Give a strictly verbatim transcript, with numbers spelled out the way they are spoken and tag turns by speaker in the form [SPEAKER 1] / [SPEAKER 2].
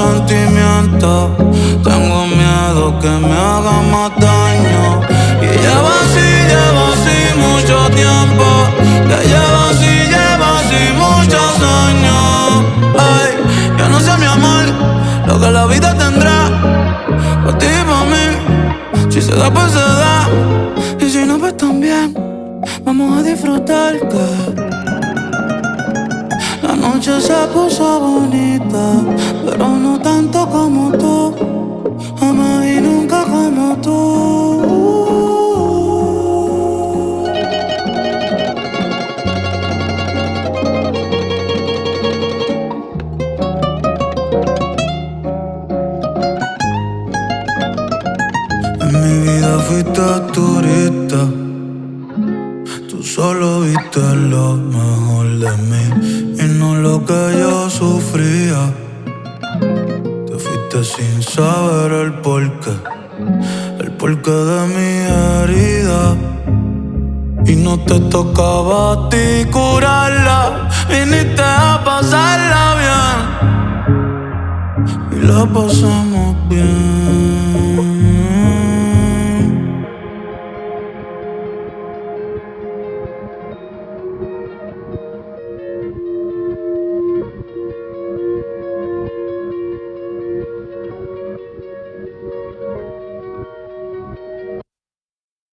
[SPEAKER 1] sentimientos. Tengo miedo que me haga más daño. Y lleva así, lleva así mucho tiempo. Que lleva así, lleva así muchos años. Ay, yo no sé, mi amor, lo que la vida tendrá. Pa' ti y pa' mí, si se da pues se da. Y si no pues también, vamos a disfrutar que la noche se puso bonita, pero no tanto como tú, jamás y nunca como tú. En mi vida fuiste turista, tú solo viste lo mejor de mí y no lo que yo sufría. Te fuiste sin saber el porqué, el porqué de mi herida. Y no te tocaba a ti curarla, viniste a pasarla bien y la pasamos